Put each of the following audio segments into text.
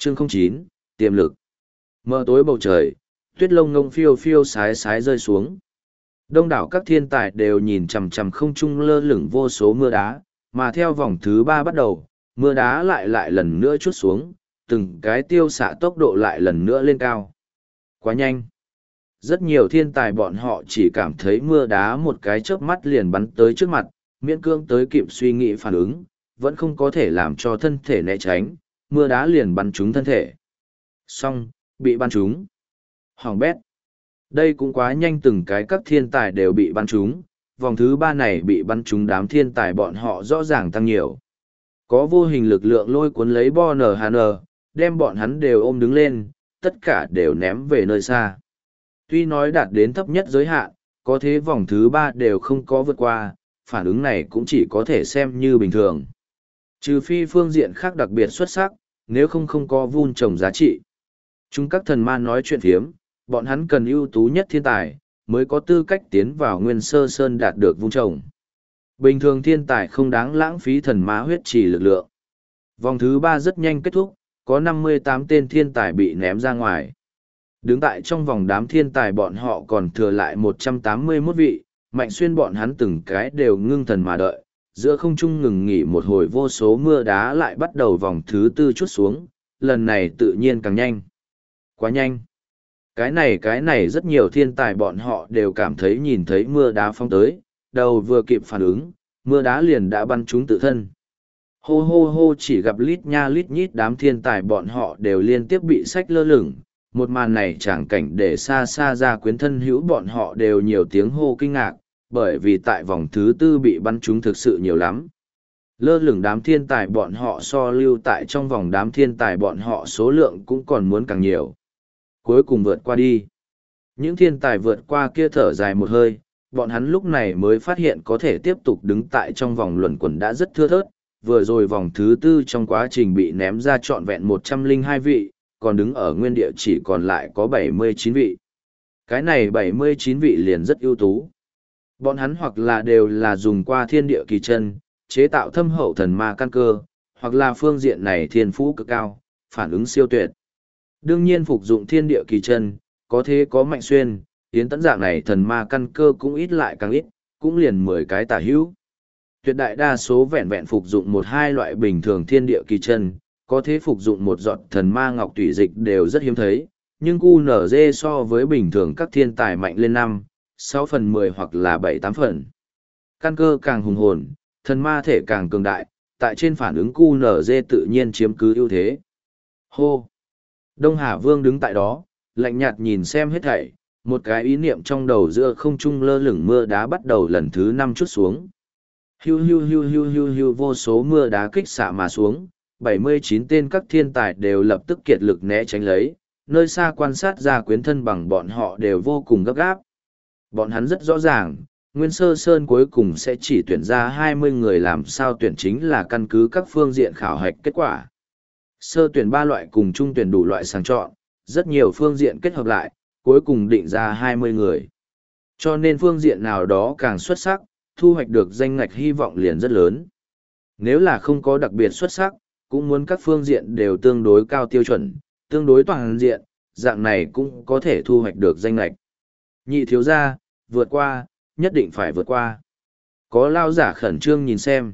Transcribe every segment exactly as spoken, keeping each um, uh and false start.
Chương không chín, tiềm lực. Mờ tối bầu trời, tuyết lông ngông phiêu phiêu sái sái rơi xuống. Đông đảo các thiên tài đều nhìn chằm chằm không trung lơ lửng vô số mưa đá, mà theo vòng thứ ba bắt đầu, mưa đá lại lại lần nữa trút xuống, từng cái tiêu xạ tốc độ lại lần nữa lên cao. Quá nhanh. Rất nhiều thiên tài bọn họ chỉ cảm thấy mưa đá một cái chớp mắt liền bắn tới trước mặt, miễn cưỡng tới kịp suy nghĩ phản ứng, vẫn không có thể làm cho thân thể né tránh, mưa đá liền bắn trúng thân thể. Xong, bị bắn trúng. Hoàng bét. Đây cũng quá nhanh, từng cái các thiên tài đều bị bắn trúng, vòng thứ ba này bị bắn trúng đám thiên tài bọn họ rõ ràng tăng nhiều. Có vô hình lực lượng lôi cuốn lấy Bonner Hàn, đem bọn hắn đều ôm đứng lên, tất cả đều ném về nơi xa. Tuy nói đạt đến thấp nhất giới hạn, có thế vòng thứ ba đều không có vượt qua, phản ứng này cũng chỉ có thể xem như bình thường. Trừ phi phương diện khác đặc biệt xuất sắc, nếu không không có vun trồng giá trị. Chúng các thần ma nói chuyện phiếm, bọn hắn cần ưu tú nhất thiên tài, mới có tư cách tiến vào Nguyên Sơ Sơn đạt được vun trồng. Bình thường thiên tài không đáng lãng phí thần ma huyết trì lực lượng. Vòng thứ ba rất nhanh kết thúc, có năm mươi tám tên thiên tài bị ném ra ngoài. Đứng tại trong vòng đám thiên tài bọn họ còn thừa lại một trăm tám mươi mốt vị, Mạnh Xuyên bọn hắn từng cái đều ngưng thần mà đợi, giữa không trung ngừng nghỉ một hồi, vô số mưa đá lại bắt đầu vòng thứ tư chút xuống, lần này tự nhiên càng nhanh. Quá nhanh. Cái này cái này rất nhiều thiên tài bọn họ đều cảm thấy nhìn thấy mưa đá phong tới, đầu vừa kịp phản ứng, mưa đá liền đã bắn trúng tự thân. Hô hô hô, chỉ gặp lít nha lít nhít đám thiên tài bọn họ đều liên tiếp bị sách lơ lửng. Một màn này chẳng cảnh để xa xa ra quyến thân hữu bọn họ đều nhiều tiếng hô kinh ngạc, bởi vì tại vòng thứ tư bị bắn trúng thực sự nhiều lắm. Lơ lửng đám thiên tài bọn họ so lưu tại trong vòng đám thiên tài bọn họ số lượng cũng còn muốn càng nhiều. Cuối cùng vượt qua đi. Những thiên tài vượt qua kia thở dài một hơi, bọn hắn lúc này mới phát hiện có thể tiếp tục đứng tại trong vòng luẩn quẩn đã rất thưa thớt, vừa rồi vòng thứ tư trong quá trình bị ném ra trọn vẹn một trăm lẻ hai vị, còn đứng ở nguyên địa chỉ còn lại có bảy mươi chín vị. Cái này bảy mươi chín vị liền rất ưu tú. Bọn hắn hoặc là đều là dùng qua thiên địa kỳ chân, chế tạo thâm hậu thần ma căn cơ, hoặc là phương diện này thiên phú cực cao, phản ứng siêu tuyệt. Đương nhiên phục dụng thiên địa kỳ chân, có thế có Mạnh Xuyên, Yến Tấn dạng này thần ma căn cơ cũng ít lại càng ít, cũng liền mười cái tả hữu. Tuyệt đại đa số vẹn vẹn phục dụng một hai loại bình thường thiên địa kỳ chân, có thế phục dụng một giọt thần ma ngọc tủy dịch đều rất hiếm thấy, nhưng cu nở dê so với bình thường các thiên tài mạnh lên năm, sáu phần mười hoặc là bảy tám phần. Căn cơ càng hùng hồn, thần ma thể càng cường đại, tại trên phản ứng cu nở dê tự nhiên chiếm cứ ưu thế. Hô! Đông Hà Vương đứng tại đó, lạnh nhạt nhìn xem hết thảy, một cái ý niệm trong đầu giữa không trung lơ lửng mưa đá bắt đầu lần thứ năm chút xuống. Hiu hiu hiu hiu hiu hiu, vô số mưa đá kích xạ mà xuống, bảy mươi chín tên các thiên tài đều lập tức kiệt lực né tránh lấy, nơi xa quan sát ra quyến thân bằng bọn họ đều vô cùng gấp gáp. Bọn hắn rất rõ ràng, Nguyên Sơ Sơn cuối cùng sẽ chỉ tuyển ra hai mươi người, làm sao tuyển chính là căn cứ các phương diện khảo hạch kết quả. Sơ tuyển ba loại cùng trung tuyển đủ loại sàng chọn, rất nhiều phương diện kết hợp lại, cuối cùng định ra hai mươi người. Cho nên phương diện nào đó càng xuất sắc, thu hoạch được danh ngạch hy vọng liền rất lớn. Nếu là không có đặc biệt xuất sắc, cũng muốn các phương diện đều tương đối cao tiêu chuẩn, tương đối toàn diện, dạng này cũng có thể thu hoạch được danh ngạch. Nhị thiếu gia, vượt qua, nhất định phải vượt qua. Có lao giả khẩn trương nhìn xem.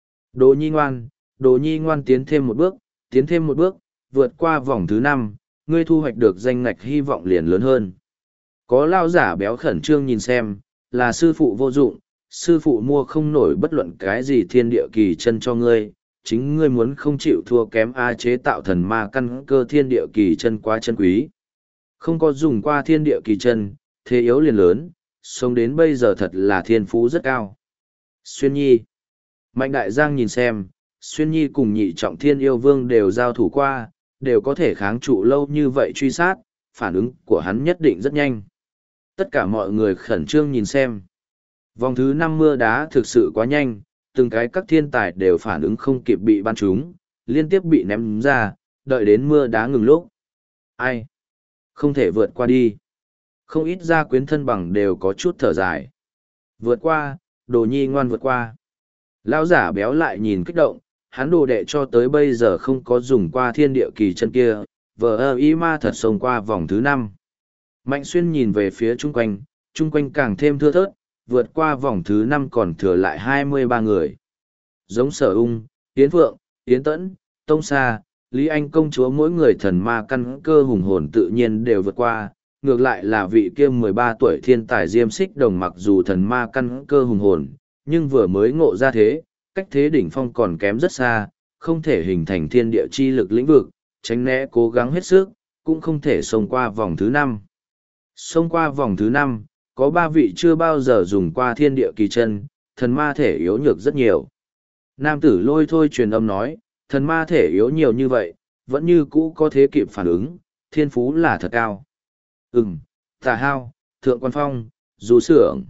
Đồ nhi ngoan, đồ nhi ngoan, tiến thêm một bước, tiến thêm một bước, vượt qua vòng thứ năm, ngươi thu hoạch được danh ngạch hy vọng liền lớn hơn. Có lao giả béo khẩn trương nhìn xem, là sư phụ vô dụng, sư phụ mua không nổi bất luận cái gì thiên địa kỳ chân cho ngươi, chính ngươi muốn không chịu thua kém a, chế tạo thần ma căn cơ thiên địa kỳ chân quá chân quý. Không có dùng qua thiên địa kỳ chân, thế yếu liền lớn, sống đến bây giờ thật là thiên phú rất cao. Xuyên Nhi. Mạnh Đại Giang nhìn xem, Xuyên Nhi cùng nhị trọng thiên yêu vương đều giao thủ qua, đều có thể kháng trụ lâu như vậy truy sát, phản ứng của hắn nhất định rất nhanh. Tất cả mọi người khẩn trương nhìn xem. Vòng thứ năm mưa đá thực sự quá nhanh, từng cái các thiên tài đều phản ứng không kịp bị bắn trúng, liên tiếp bị ném ra, đợi đến mưa đá ngừng lúc. Ai? Không thể vượt qua đi. Không ít gia quyến thân bằng đều có chút thở dài. Vượt qua, đồ nhi ngoan vượt qua. Lão giả béo lại nhìn kích động, hắn đồ đệ cho tới bây giờ không có dùng qua thiên địa kỳ chân kia, vờ ơ y ma thật xông qua vòng thứ năm. Mạnh Xuyên nhìn về phía chung quanh, chung quanh càng thêm thưa thớt, vượt qua vòng thứ năm còn thừa lại hai mươi ba người. Giống Sở Ung, Yến Phượng, Yến Tẫn, Tông Sa, Lý Anh công chúa mỗi người thần ma căn cơ hùng hồn tự nhiên đều vượt qua, ngược lại là vị kia mười ba tuổi thiên tài Diêm Xích Đồng mặc dù thần ma căn cơ hùng hồn, nhưng vừa mới ngộ ra thế, cách thế đỉnh phong còn kém rất xa, không thể hình thành thiên địa chi lực lĩnh vực, tránh né cố gắng hết sức, cũng không thể xông qua vòng thứ năm. Xông qua vòng thứ năm, có ba vị chưa bao giờ dùng qua thiên địa kỳ chân, thần ma thể yếu nhược rất nhiều. Nam tử Lôi Thôi truyền âm nói, thần ma thể yếu nhiều như vậy, vẫn như cũ có thế kịp phản ứng, thiên phú là thật cao. Ừm, Tà Hao, Thượng Quan Phong, Du Sưởng.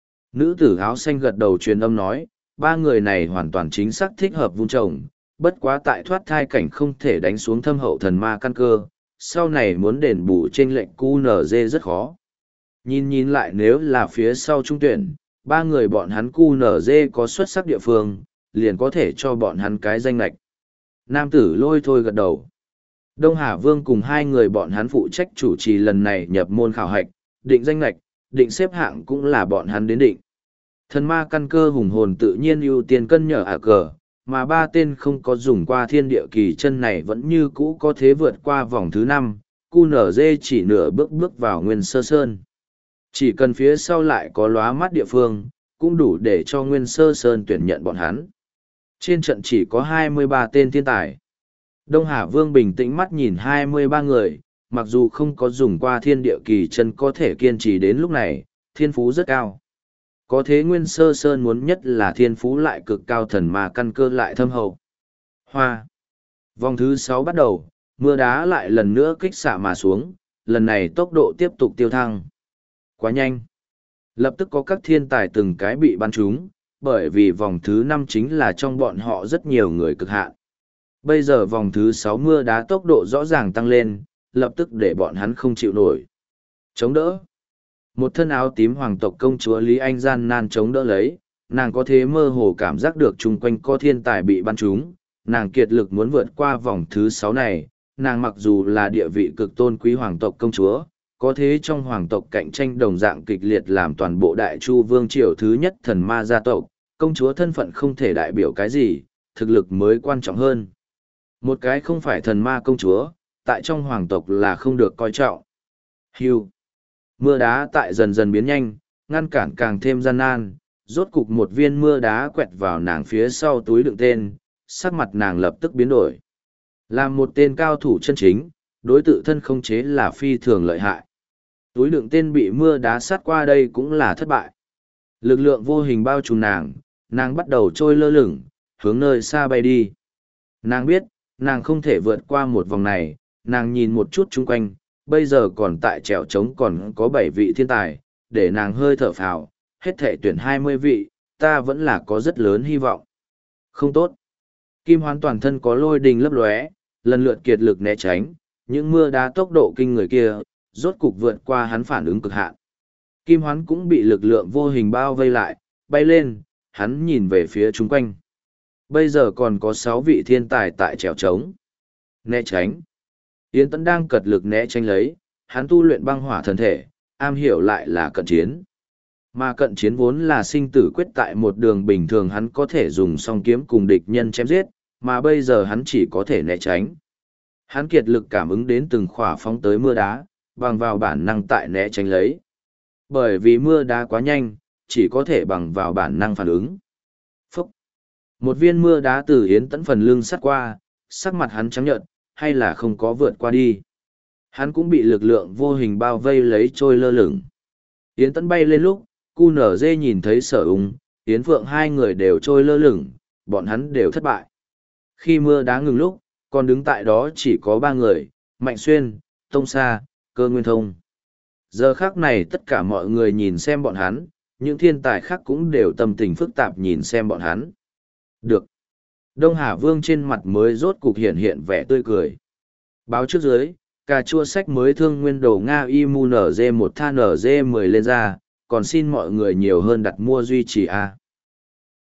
Nữ tử áo xanh gật đầu truyền âm nói, ba người này hoàn toàn chính xác thích hợp vun trồng, bất quá tại thoát thai cảnh không thể đánh xuống thâm hậu thần ma căn cơ, sau này muốn đền bù trên lệnh cu nở dê rất khó. Nhìn nhìn lại nếu là phía sau trung tuyển, ba người bọn hắn cu nở dê có xuất sắc địa phương, liền có thể cho bọn hắn cái danh lệch. Nam tử Lôi Thôi gật đầu. Đông Hà Vương cùng hai người bọn hắn phụ trách chủ trì lần này nhập môn khảo hạch, định danh lệch, định xếp hạng cũng là bọn hắn đến định. Thần ma căn cơ hùng hồn tự nhiên ưu tiên cân nhở ả cờ, mà ba tên không có dùng qua thiên địa kỳ chân này vẫn như cũ có thế vượt qua vòng thứ năm, cu nở dê chỉ nửa bước bước vào Nguyên Sơ Sơn. Chỉ cần phía sau lại có lóa mắt địa phương, cũng đủ để cho Nguyên Sơ Sơn tuyển nhận bọn hắn. Trên trận chỉ có hai mươi ba tên thiên tài. Đông Hà Vương bình tĩnh mắt nhìn hai mươi ba người, mặc dù không có dùng qua thiên địa kỳ chân có thể kiên trì đến lúc này, thiên phú rất cao. Có thế Nguyên Sơ Sơn muốn nhất là thiên phú lại cực cao thần mà căn cơ lại thâm hậu. Hoa. Vòng thứ sáu bắt đầu, mưa đá lại lần nữa kích xạ mà xuống, lần này tốc độ tiếp tục tiêu thăng. Quá nhanh. Lập tức có các thiên tài từng cái bị bắn trúng, bởi vì vòng thứ năm chính là trong bọn họ rất nhiều người cực hạn. Bây giờ vòng thứ sáu mưa đá tốc độ rõ ràng tăng lên, lập tức để bọn hắn không chịu nổi. Chống đỡ. Một thân áo tím hoàng tộc công chúa Lý Anh gian nan chống đỡ lấy, nàng có thế mơ hồ cảm giác được chung quanh có thiên tài bị bắn trúng, nàng kiệt lực muốn vượt qua vòng thứ sáu này, nàng mặc dù là địa vị cực tôn quý hoàng tộc công chúa, có thế trong hoàng tộc cạnh tranh đồng dạng kịch liệt làm toàn bộ đại chu vương triều thứ nhất thần ma gia tộc, công chúa thân phận không thể đại biểu cái gì, thực lực mới quan trọng hơn. Một cái không phải thần ma công chúa, tại trong hoàng tộc là không được coi trọng. Hưu. Mưa đá tại dần dần biến nhanh, ngăn cản càng thêm gian nan, rốt cục một viên mưa đá quẹt vào nàng phía sau túi đựng tên, sắc mặt nàng lập tức biến đổi. Là một tên cao thủ chân chính, đối tự thân không chế là phi thường lợi hại. Túi đựng tên bị mưa đá sát qua đây cũng là thất bại. Lực lượng vô hình bao trùm nàng, nàng bắt đầu trôi lơ lửng, hướng nơi xa bay đi. Nàng biết, nàng không thể vượt qua một vòng này, nàng nhìn một chút chung quanh, bây giờ còn tại trèo trống còn có bảy vị thiên tài, để nàng hơi thở phào, hết thể tuyển hai mươi vị, ta vẫn là có rất lớn hy vọng. Không tốt. Kim Hoán toàn thân có lôi đình lấp lóe, lần lượt kiệt lực né tránh, những mưa đá tốc độ kinh người kia, rốt cục vượt qua hắn phản ứng cực hạn. Kim Hoán cũng bị lực lượng vô hình bao vây lại, bay lên, hắn nhìn về phía chung quanh. Bây giờ còn có sáu vị thiên tài tại trèo trống. Né tránh. Yến Tẫn đang cật lực né tránh lấy, hắn tu luyện băng hỏa thần thể, am hiểu lại là cận chiến. Mà cận chiến vốn là sinh tử quyết tại một đường bình thường hắn có thể dùng song kiếm cùng địch nhân chém giết, mà bây giờ hắn chỉ có thể né tránh. Hắn kiệt lực cảm ứng đến từng khỏa phóng tới mưa đá, bằng vào bản năng tại né tránh lấy. Bởi vì mưa đá quá nhanh, chỉ có thể bằng vào bản năng phản ứng. Phúc! Một viên mưa đá từ Yến Tẫn phần lưng sắt qua, sắc mặt hắn trắng nhợt, hay là không có vượt qua đi. Hắn cũng bị lực lượng vô hình bao vây lấy trôi lơ lửng. Yến Tẫn bay lên lúc, cu nở dê nhìn thấy Sở Ung, Yến Phượng hai người đều trôi lơ lửng, bọn hắn đều thất bại. Khi mưa đá ngừng lúc, còn đứng tại đó chỉ có ba người, Mạnh Xuyên, Tông Sa, Cơ Nguyên Thông. Giờ khác này tất cả mọi người nhìn xem bọn hắn, những thiên tài khác cũng đều tâm tình phức tạp nhìn xem bọn hắn. Được. Đông Hà Vương trên mặt mới rốt cục hiện hiện vẻ tươi cười. Báo trước dưới, cà chua sách mới thương nguyên đồ Nga Imu nở dê một tha nở dê mười lên ra, còn xin mọi người nhiều hơn đặt mua duy trì A.